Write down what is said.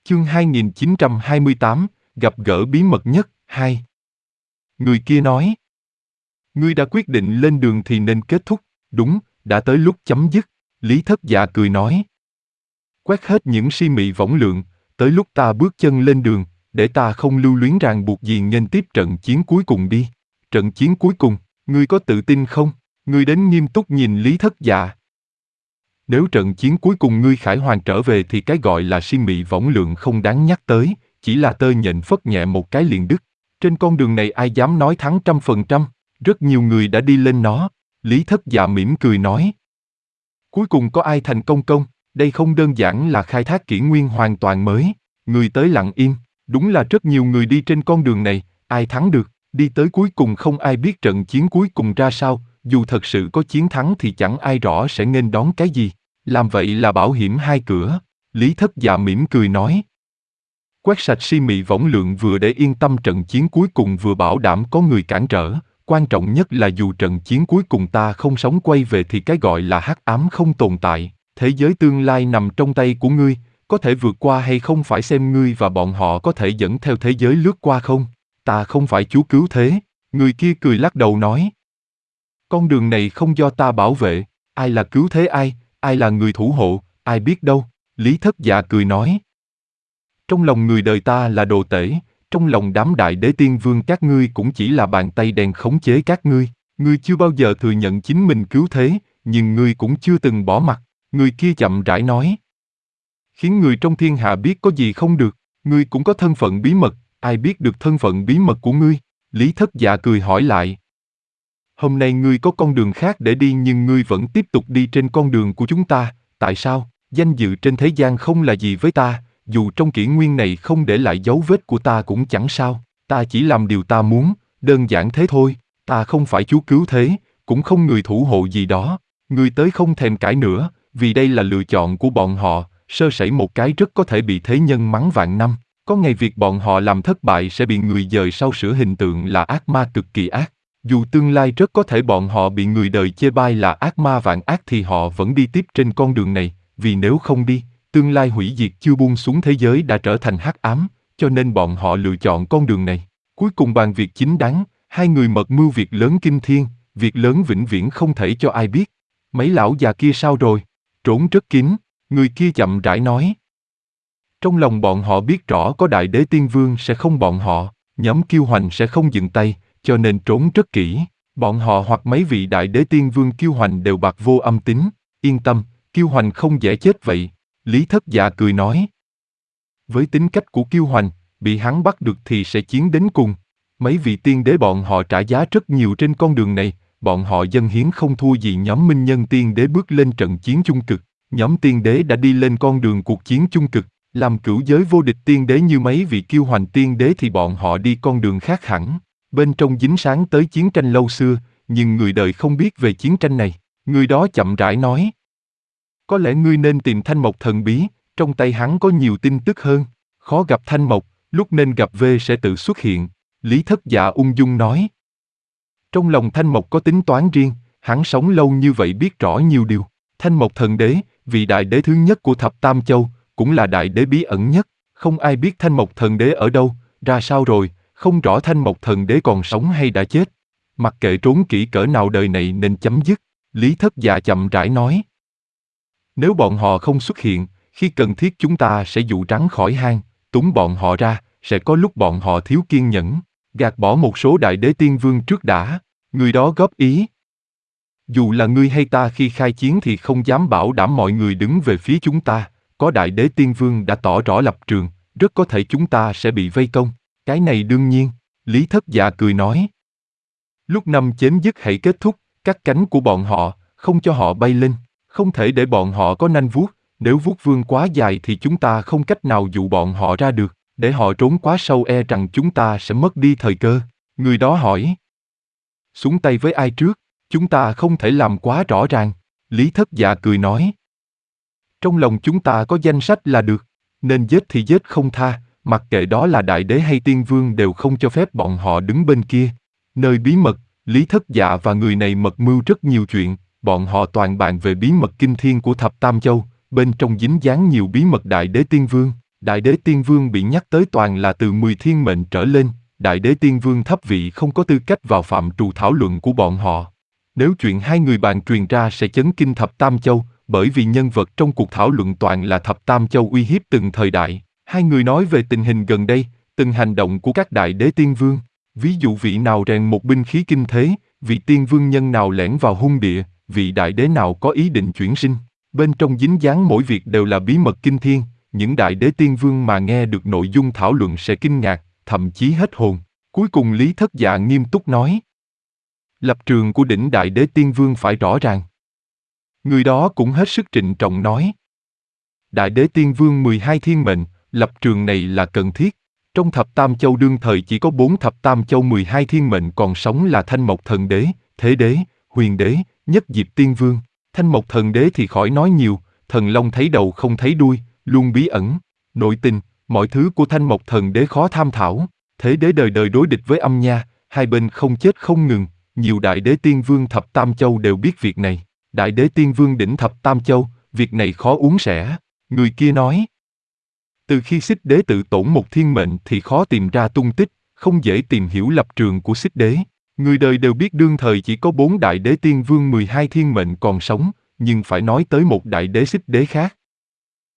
Chương 2928, gặp gỡ bí mật nhất, 2. Người kia nói. Ngươi đã quyết định lên đường thì nên kết thúc, đúng, đã tới lúc chấm dứt. Lý Thất Dạ cười nói. Quét hết những si mị võng lượng, tới lúc ta bước chân lên đường, để ta không lưu luyến ràng buộc gì nghênh tiếp trận chiến cuối cùng đi. Trận chiến cuối cùng, ngươi có tự tin không? Ngươi đến nghiêm túc nhìn Lý Thất Dạ. Nếu trận chiến cuối cùng ngươi khải hoàn trở về thì cái gọi là si mị võng lượng không đáng nhắc tới, chỉ là tơ nhện phất nhẹ một cái liền đứt. Trên con đường này ai dám nói thắng 100%, rất nhiều người đã đi lên nó. Lý Thất Dạ mỉm cười nói. Cuối cùng có ai thành công không? Đây không đơn giản là khai thác kỷ nguyên hoàn toàn mới. Người tới lặng im, đúng là rất nhiều người đi trên con đường này, ai thắng được, đi tới cuối cùng không ai biết trận chiến cuối cùng ra sao, dù thật sự có chiến thắng thì chẳng ai rõ sẽ nghênh đón cái gì. Làm vậy là bảo hiểm hai cửa. Lý Thất Dạ mỉm cười nói. Quét sạch si mị võng lượng vừa để yên tâm trận chiến cuối cùng vừa bảo đảm có người cản trở. Quan trọng nhất là dù trận chiến cuối cùng ta không sống quay về thì cái gọi là hắc ám không tồn tại. Thế giới tương lai nằm trong tay của ngươi, có thể vượt qua hay không phải xem ngươi và bọn họ có thể dẫn theo thế giới lướt qua không. Ta không phải Chúa cứu thế. Người kia cười lắc đầu nói. Con đường này không do ta bảo vệ, ai là cứu thế ai là người thủ hộ, ai biết đâu. Lý Thất Dạ cười nói. Trong lòng người đời ta là đồ tể, trong lòng đám đại đế tiên vương các ngươi cũng chỉ là bàn tay đèn khống chế các ngươi. Ngươi chưa bao giờ thừa nhận chính mình cứu thế, nhưng ngươi cũng chưa từng bỏ mặc. Người kia chậm rãi nói. Khiến người trong thiên hạ biết có gì không được, ngươi cũng có thân phận bí mật, ai biết được thân phận bí mật của ngươi? Lý Thất Dạ cười hỏi lại. Hôm nay ngươi có con đường khác để đi nhưng ngươi vẫn tiếp tục đi trên con đường của chúng ta, tại sao? Danh dự trên thế gian không là gì với ta, dù trong kỷ nguyên này không để lại dấu vết của ta cũng chẳng sao, ta chỉ làm điều ta muốn, đơn giản thế thôi, ta không phải Chúa cứu thế, cũng không người thủ hộ gì đó, ngươi tới không thèm cãi nữa, vì đây là lựa chọn của bọn họ, sơ sẩy một cái rất có thể bị thế nhân mắng vạn năm, có ngày việc bọn họ làm thất bại sẽ bị người dời sau sửa hình tượng là ác ma cực kỳ ác. Dù tương lai rất có thể bọn họ bị người đời chê bai là ác ma vạn ác thì họ vẫn đi tiếp trên con đường này, vì nếu không đi, tương lai hủy diệt chưa buông xuống thế giới đã trở thành hắc ám, cho nên bọn họ lựa chọn con đường này. Cuối cùng bàn việc chính đáng, hai người mật mưu việc lớn kinh thiên, việc lớn vĩnh viễn không thể cho ai biết. Mấy lão già kia sao rồi? Trốn rất kín, người kia chậm rãi nói. Trong lòng bọn họ biết rõ có đại đế tiên vương sẽ không bọn họ, nhóm Kiêu Hoành sẽ không dừng tay, cho nên trốn rất kỹ. Bọn họ hoặc mấy vị đại đế tiên vương Kiêu Hoành đều bạc vô âm tín. Yên tâm, Kiêu Hoành không dễ chết vậy. Lý Thất Dạ cười nói. Với tính cách của Kiêu Hoành, bị hắn bắt được thì sẽ chiến đến cùng. Mấy vị tiên đế bọn họ trả giá rất nhiều trên con đường này, bọn họ dâng hiến không thua gì nhóm minh nhân tiên đế bước lên trận chiến chung cực. Nhóm tiên đế đã đi lên con đường cuộc chiến chung cực, làm cửu giới vô địch tiên đế như mấy vị Kiêu Hoành tiên đế thì bọn họ đi con đường khác hẳn. Bên trong dính sáng tới chiến tranh lâu xưa, nhưng người đời không biết về chiến tranh này. Người đó chậm rãi nói. Có lẽ ngươi nên tìm Thanh Mộc thần bí, trong tay hắn có nhiều tin tức hơn. Khó gặp Thanh Mộc, lúc nên gặp V sẽ tự xuất hiện. Lý Thất Dạ ung dung nói. Trong lòng Thanh Mộc có tính toán riêng, hắn sống lâu như vậy biết rõ nhiều điều. Thanh Mộc thần đế, vị đại đế thứ nhất của Thập Tam Châu, cũng là đại đế bí ẩn nhất. Không ai biết Thanh Mộc thần đế ở đâu, ra sao rồi, không rõ Thanh Mộc thần đế còn sống hay đã chết. Mặc kệ trốn kỹ cỡ nào đời này nên chấm dứt. Lý Thất Dạ chậm rãi nói. Nếu bọn họ không xuất hiện, khi cần thiết chúng ta sẽ dụ rắn khỏi hang, túng bọn họ ra, sẽ có lúc bọn họ thiếu kiên nhẫn, gạt bỏ một số đại đế tiên vương trước đã. Người đó góp ý. Dù là ngươi hay ta khi khai chiến thì không dám bảo đảm mọi người đứng về phía chúng ta, có đại đế tiên vương đã tỏ rõ lập trường, rất có thể chúng ta sẽ bị vây công. Cái này đương nhiên, Lý Thất Dạ cười nói. Lúc năm chém dứt hãy kết thúc, cắt cánh của bọn họ, không cho họ bay lên, không thể để bọn họ có nanh vuốt, nếu vuốt vương quá dài thì chúng ta không cách nào dụ bọn họ ra được, để họ trốn quá sâu e rằng chúng ta sẽ mất đi thời cơ. Người đó hỏi. Xuống tay với ai trước, chúng ta không thể làm quá rõ ràng, Lý Thất Dạ cười nói. Trong lòng chúng ta có danh sách là được, nên giết thì giết không tha. Mặc kệ đó là đại đế hay tiên vương đều không cho phép bọn họ đứng bên kia. Nơi bí mật, Lý Thất Dạ và người này mật mưu rất nhiều chuyện, bọn họ toàn bàn về bí mật kinh thiên của Thập Tam Châu, bên trong dính dáng nhiều bí mật đại đế tiên vương, Đại đế tiên vương bị nhắc tới toàn là từ 10 thiên mệnh trở lên, đại đế tiên vương thấp vị không có tư cách vào phạm trù thảo luận của bọn họ. Nếu chuyện hai người bàn truyền ra sẽ chấn kinh thập tam châu, bởi vì nhân vật trong cuộc thảo luận toàn là thập tam châu uy hiếp từng thời đại. Hai người nói về tình hình gần đây, từng hành động của các đại đế tiên vương. Ví dụ vị nào rèn một binh khí kinh thế, vị tiên vương nhân nào lẻn vào hung địa, vị đại đế nào có ý định chuyển sinh. Bên trong dính dáng mỗi việc đều là bí mật kinh thiên, những đại đế tiên vương mà nghe được nội dung thảo luận sẽ kinh ngạc, thậm chí hết hồn. Cuối cùng Lý Thất Dạ nghiêm túc nói. Lập trường của đỉnh đại đế tiên vương phải rõ ràng. Người đó cũng hết sức trịnh trọng nói. Đại đế tiên vương 12 thiên mệnh, lập trường này là cần thiết. Trong thập tam châu đương thời chỉ có 4 thập tam châu 12 thiên mệnh còn sống là Thanh Mộc Thần Đế, Thế Đế, Huyền Đế, Nhất Diệp Tiên Vương. Thanh Mộc Thần Đế thì khỏi nói nhiều, thần long thấy đầu không thấy đuôi, luôn bí ẩn. Nội tình, mọi thứ của Thanh Mộc Thần Đế khó tham thảo. Thế Đế đời đời đối địch với Âm Nha, hai bên không chết không ngừng. Nhiều đại đế tiên vương thập tam châu đều biết việc này. Đại đế tiên vương đỉnh thập tam châu, việc này khó uống sẻ. Người kia nói. Từ khi Xích Đế tự tổn một thiên mệnh thì khó tìm ra tung tích, không dễ tìm hiểu lập trường của Xích Đế. Người đời đều biết đương thời chỉ có 4 đại đế tiên vương 12 thiên mệnh còn sống, nhưng phải nói tới một đại đế Xích Đế khác.